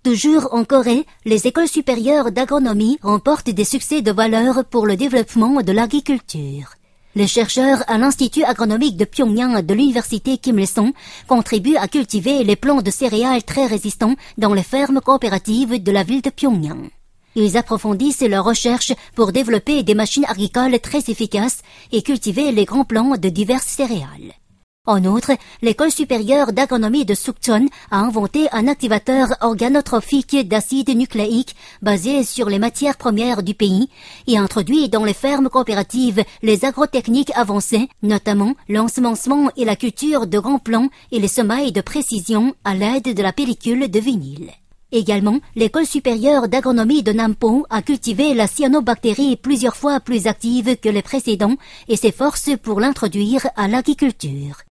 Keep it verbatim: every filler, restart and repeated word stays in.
Toujours en Corée, les écoles supérieures d'agronomie remportent des succès de valeur pour le développement de l'agriculture. Les chercheurs à l'Institut agronomique de Pyongyang de l'université Kim Il-sung contribuent à cultiver les plants de céréales très résistants dans les fermes coopératives de la ville de Pyongyang. Ils approfondissent leurs recherches pour développer des machines agricoles très efficaces et cultiver les grands plants de diverses céréales. En outre, l'école supérieure d'agronomie de Sukchon a inventé un activateur organotrophique d'acide nucléique basé sur les matières premières du pays et introduit dans les fermes coopératives les agrotechniques avancées, notamment l'ensemencement et la culture de grands plants et les semailles de précision à l'aide de la pellicule de vinyle. Également, l'école supérieure d'agronomie de Nampo a cultivé la cyanobactérie plusieurs fois plus active que les précédents et s'efforce pour l'introduire à l'agriculture.